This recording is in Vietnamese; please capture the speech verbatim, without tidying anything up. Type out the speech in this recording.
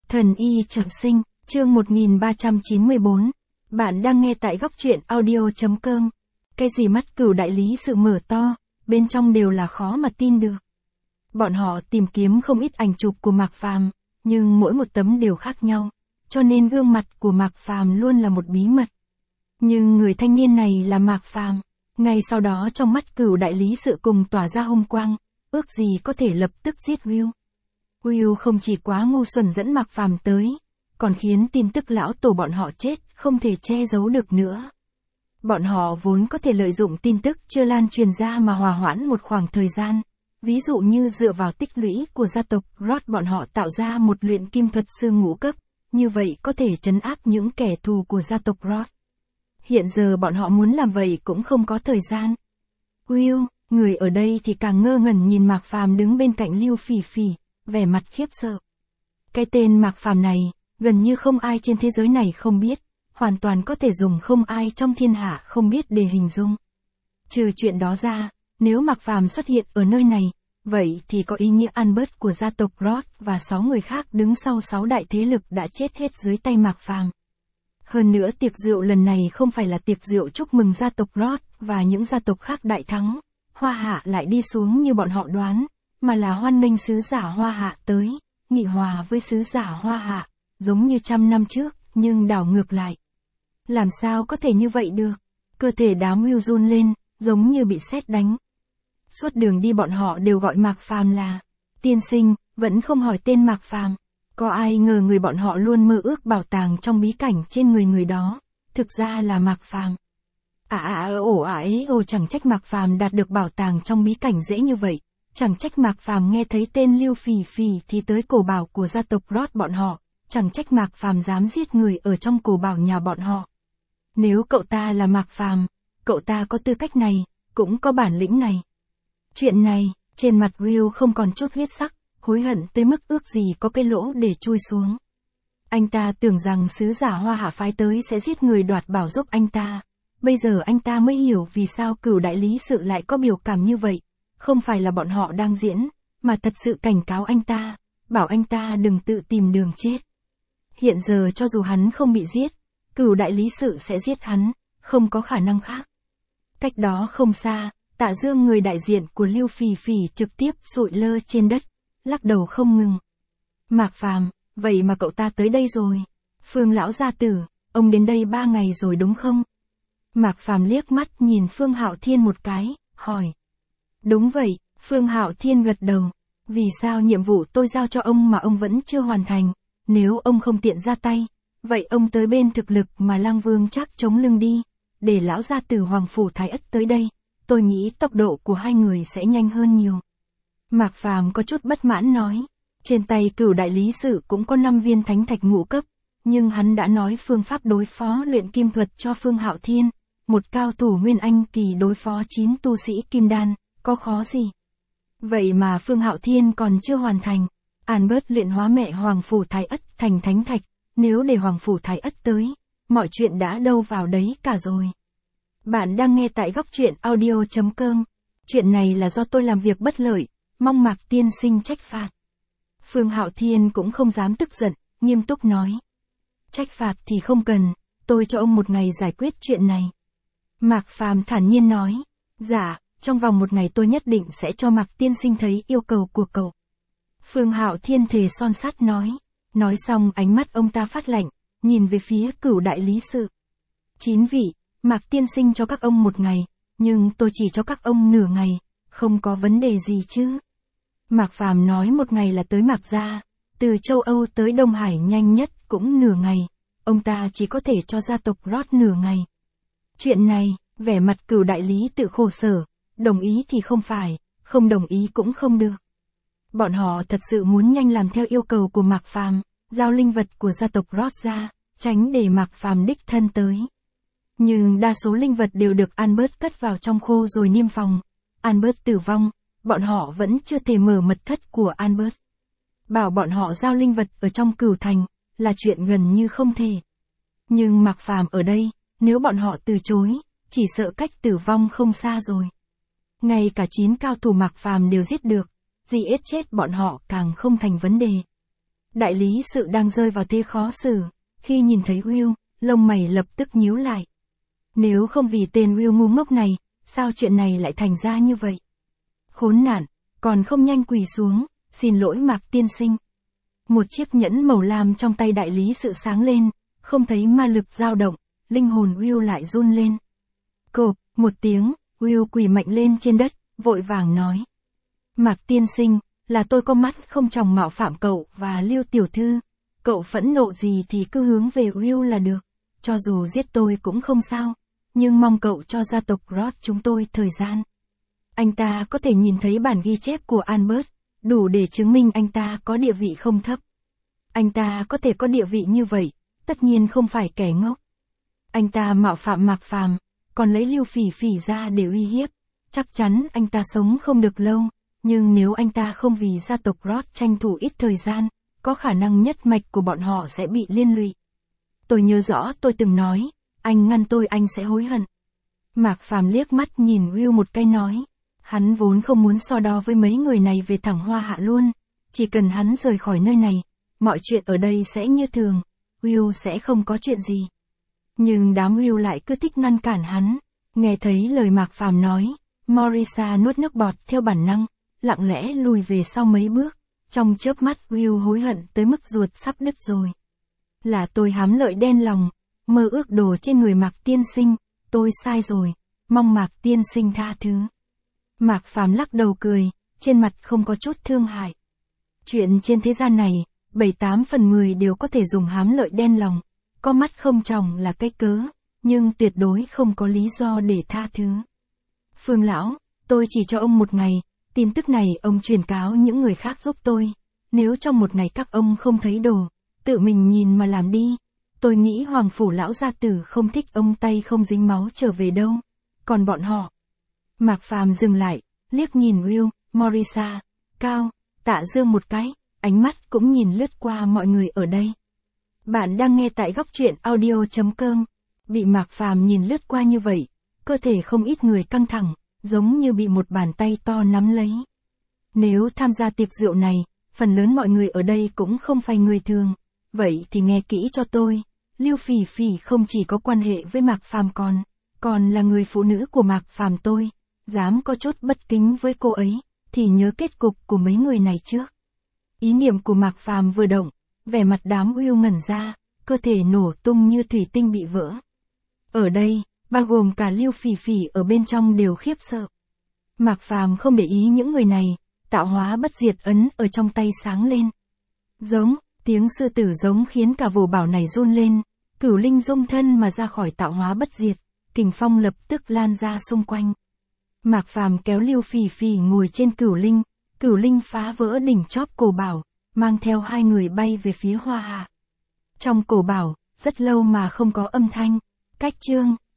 Thần y trọng sinh, chương một nghìn ba trăm chín mươi bốn. Bạn đang nghe tại góc truyện audio.com. Cái gì mắt cửu đại lý sự mở to, bên trong đều là khó mà tin được. Bọn họ tìm kiếm không ít ảnh chụp của Mạc Phàm, nhưng mỗi một tấm đều khác nhau, cho nên gương mặt của Mạc Phàm luôn là một bí mật. Nhưng người thanh niên này là Mạc Phàm, ngay sau đó trong mắt cửu đại lý sự cùng tỏa ra hung quang, ước gì có thể lập tức giết Will. Will không chỉ quá ngu xuẩn dẫn Mạc Phàm tới, còn khiến tin tức lão tổ bọn họ chết không thể che giấu được nữa. Bọn họ vốn có thể lợi dụng tin tức chưa lan truyền ra mà hòa hoãn một khoảng thời gian, ví dụ như dựa vào tích lũy của gia tộc Roth bọn họ tạo ra một luyện kim thuật sư ngũ cấp, như vậy có thể trấn áp những kẻ thù của gia tộc Roth. Hiện giờ bọn họ muốn làm vậy cũng không có thời gian. Will, người ở đây thì càng ngơ ngẩn nhìn Mạc Phàm đứng bên cạnh Lưu Phỉ Phỉ, vẻ mặt khiếp sợ. Cái tên Mạc Phàm này, gần như không ai trên thế giới này không biết, hoàn toàn có thể dùng không ai trong thiên hạ không biết để hình dung. Trừ chuyện đó ra, nếu Mạc Phàm xuất hiện ở nơi này, vậy thì có ý nghĩa Albert của gia tộc Roth và sáu người khác đứng sau sáu đại thế lực đã chết hết dưới tay Mạc Phàm. Hơn nữa tiệc rượu lần này không phải là tiệc rượu chúc mừng gia tộc Roth và những gia tộc khác đại thắng, Hoa Hạ lại đi xuống như bọn họ đoán, mà là hoan nghênh sứ giả Hoa Hạ tới, nghị hòa với sứ giả Hoa Hạ, giống như trăm năm trước, nhưng đảo ngược lại. Làm sao có thể như vậy được? Cơ thể đám Will run lên, giống như bị sét đánh. Suốt đường đi bọn họ đều gọi Mạc Phàm là tiên sinh, vẫn không hỏi tên Mạc Phàm. Có ai ngờ người bọn họ luôn mơ ước bảo tàng trong bí cảnh trên người người đó, thực ra là Mạc Phàm. À à ồ à ấy ồ chẳng trách Mạc Phàm đạt được bảo tàng trong bí cảnh dễ như vậy, chẳng trách Mạc Phàm nghe thấy tên Lưu Phỉ Phỉ thì tới cổ bảo của gia tộc Roth bọn họ, chẳng trách Mạc Phàm dám giết người ở trong cổ bảo nhà bọn họ. Nếu cậu ta là Mạc Phàm, cậu ta có tư cách này, cũng có bản lĩnh này. Chuyện này, trên mặt Will không còn chút huyết sắc, hối hận tới mức ước gì có cái lỗ để chui xuống. Anh ta tưởng rằng sứ giả Hoa Hạ phái tới sẽ giết người đoạt bảo giúp anh ta. Bây giờ anh ta mới hiểu vì sao cửu đại lý sự lại có biểu cảm như vậy. Không phải là bọn họ đang diễn, mà thật sự cảnh cáo anh ta, bảo anh ta đừng tự tìm đường chết. Hiện giờ cho dù hắn không bị giết, cửu đại lý sự sẽ giết hắn, không có khả năng khác. Cách đó không xa, Tạ Dương người đại diện của Lưu Phỉ Phỉ trực tiếp sụi lơ trên đất, lắc đầu không ngừng. Mạc Phàm, vậy mà cậu ta tới đây rồi. Phương lão gia tử, ông đến đây ba ngày rồi đúng không? Mạc Phàm liếc mắt nhìn Phương Hạo Thiên một cái, hỏi. Đúng vậy, Phương Hạo Thiên gật đầu. Vì sao nhiệm vụ tôi giao cho ông mà ông vẫn chưa hoàn thành? Nếu ông không tiện ra tay, vậy ông tới bên thực lực mà Lang Vương chắc chống lưng đi, để lão gia tử Hoàng Phủ Thái Ất tới đây, tôi nghĩ tốc độ của hai người sẽ nhanh hơn nhiều. Mạc Phàm có chút bất mãn nói, trên tay cửu đại lý sự cũng có năm viên thánh thạch ngũ cấp, nhưng hắn đã nói phương pháp đối phó luyện kim thuật cho Phương Hạo Thiên, một cao thủ Nguyên Anh kỳ đối phó chín tu sĩ kim đan, có khó gì. Vậy mà Phương Hạo Thiên còn chưa hoàn thành, Albert luyện hóa mẹ Hoàng Phủ Thái Ất thành thánh thạch, nếu để Hoàng Phủ Thái Ất tới, mọi chuyện đã đâu vào đấy cả rồi. Bạn đang nghe tại góc truyện audio.com, chuyện này là do tôi làm việc bất lợi, mong Mạc tiên sinh trách phạt. Phương Hạo Thiên cũng không dám tức giận, nghiêm túc nói. Trách phạt thì không cần, tôi cho ông một ngày giải quyết chuyện này. Mạc Phàm thản nhiên nói, dạ, trong vòng một ngày tôi nhất định sẽ cho Mạc tiên sinh thấy yêu cầu của cậu. Phương Hạo Thiên thề son sắt nói, nói xong ánh mắt ông ta phát lạnh, nhìn về phía cửu đại lý sự. Chín vị, Mạc tiên sinh cho các ông một ngày, nhưng tôi chỉ cho các ông nửa ngày, không có vấn đề gì chứ. Mạc Phàm nói một ngày là tới Mạc gia, từ châu Âu tới Đông Hải nhanh nhất cũng nửa ngày, ông ta chỉ có thể cho gia tộc Roth nửa ngày. Chuyện này, vẻ mặt cửu đại lý tự khổ sở, đồng ý thì không phải, không đồng ý cũng không được. Bọn họ thật sự muốn nhanh làm theo yêu cầu của Mạc Phàm, giao linh vật của gia tộc Roth ra, tránh để Mạc Phàm đích thân tới. Nhưng đa số linh vật đều được Albert cất vào trong khô rồi niêm phòng. Albert tử vong, bọn họ vẫn chưa thể mở mật thất của Albert. Bảo bọn họ giao linh vật ở trong Cửu Thành, là chuyện gần như không thể. Nhưng Mạc Phàm ở đây, nếu bọn họ từ chối, chỉ sợ cách tử vong không xa rồi. Ngay cả chín cao thủ Mạc Phàm đều giết được, giết chết bọn họ càng không thành vấn đề. Đại lý sự đang rơi vào thế khó xử, khi nhìn thấy Will, lông mày lập tức nhíu lại. Nếu không vì tên Will ngu ngốc này, sao chuyện này lại thành ra như vậy? Khốn nạn, còn không nhanh quỳ xuống, xin lỗi Mạc tiên sinh. Một chiếc nhẫn màu lam trong tay đại lý sự sáng lên, không thấy ma lực dao động, linh hồn Will lại run lên. Cộp, một tiếng, Will quỳ mạnh lên trên đất, vội vàng nói. Mạc tiên sinh, là tôi có mắt không tròng mạo phạm cậu và Lưu tiểu thư. Cậu phẫn nộ gì thì cứ hướng về Will là được, cho dù giết tôi cũng không sao, nhưng mong cậu cho gia tộc Roth chúng tôi thời gian. Anh ta có thể nhìn thấy bản ghi chép của Albert, đủ để chứng minh anh ta có địa vị không thấp. Anh ta có thể có địa vị như vậy, tất nhiên không phải kẻ ngốc. Anh ta mạo phạm Mạc Phàm, còn lấy Lưu Phỉ Phỉ ra để uy hiếp, chắc chắn anh ta sống không được lâu, nhưng nếu anh ta không vì gia tộc Roth tranh thủ ít thời gian, có khả năng nhất mạch của bọn họ sẽ bị liên lụy. Tôi nhớ rõ tôi từng nói, anh ngăn tôi anh sẽ hối hận. Mạc Phàm liếc mắt nhìn Will một cái nói, hắn vốn không muốn so đo với mấy người này về thẳng Hoa Hạ luôn, chỉ cần hắn rời khỏi nơi này, mọi chuyện ở đây sẽ như thường, Will sẽ không có chuyện gì. Nhưng đám Will lại cứ thích ngăn cản hắn, nghe thấy lời Mạc Phàm nói, Morisa nuốt nước bọt theo bản năng, lặng lẽ lùi về sau mấy bước, trong chớp mắt Will hối hận tới mức ruột sắp đứt rồi. Là tôi hám lợi đen lòng, mơ ước đồ trên người Mạc tiên sinh, tôi sai rồi, mong Mạc tiên sinh tha thứ. Mạc Phàm lắc đầu cười, trên mặt không có chút thương hại. Chuyện trên thế gian này, bảy tám phần mười đều có thể dùng hám lợi đen lòng, có mắt không tròng là cái cớ, nhưng tuyệt đối không có lý do để tha thứ. Phương lão, tôi chỉ cho ông một ngày, tin tức này ông truyền cáo những người khác giúp tôi, nếu trong một ngày các ông không thấy đồ, tự mình nhìn mà làm đi, tôi nghĩ Hoàng phủ lão gia tử không thích ông tay không dính máu trở về đâu, còn bọn họ. Mạc Phàm dừng lại, liếc nhìn Will, Morisa, Cao, Tạ Dương một cái, ánh mắt cũng nhìn lướt qua mọi người ở đây. Bạn đang nghe tại góc truyện audio chấm com, bị Mạc Phàm nhìn lướt qua như vậy, cơ thể không ít người căng thẳng, giống như bị một bàn tay to nắm lấy. Nếu tham gia tiệc rượu này, phần lớn mọi người ở đây cũng không phải người thường, vậy thì nghe kỹ cho tôi, Lưu Phỉ Phỉ không chỉ có quan hệ với Mạc Phàm còn, còn là người phụ nữ của Mạc Phàm tôi, dám có chút bất kính với cô ấy, thì nhớ kết cục của mấy người này trước. Ý niệm của Mạc Phàm vừa động, vẻ mặt đám Will ngẩn ra, cơ thể nổ tung như thủy tinh bị vỡ. Ở đây, bao gồm cả Lưu Phỉ Phỉ ở bên trong đều khiếp sợ. Mạc Phàm không để ý những người này, tạo hóa bất diệt ấn ở trong tay sáng lên. Giống, tiếng sư tử giống khiến cả vồ bảo này run lên, cửu linh dung thân mà ra khỏi tạo hóa bất diệt, kình phong lập tức lan ra xung quanh. Mạc Phàm kéo Lưu Phỉ Phỉ ngồi trên cửu linh, cửu linh phá vỡ đỉnh chóp cổ bảo, mang theo hai người bay về phía Hoa Hạ. Trong cổ bảo, rất lâu mà không có âm thanh, cách chương,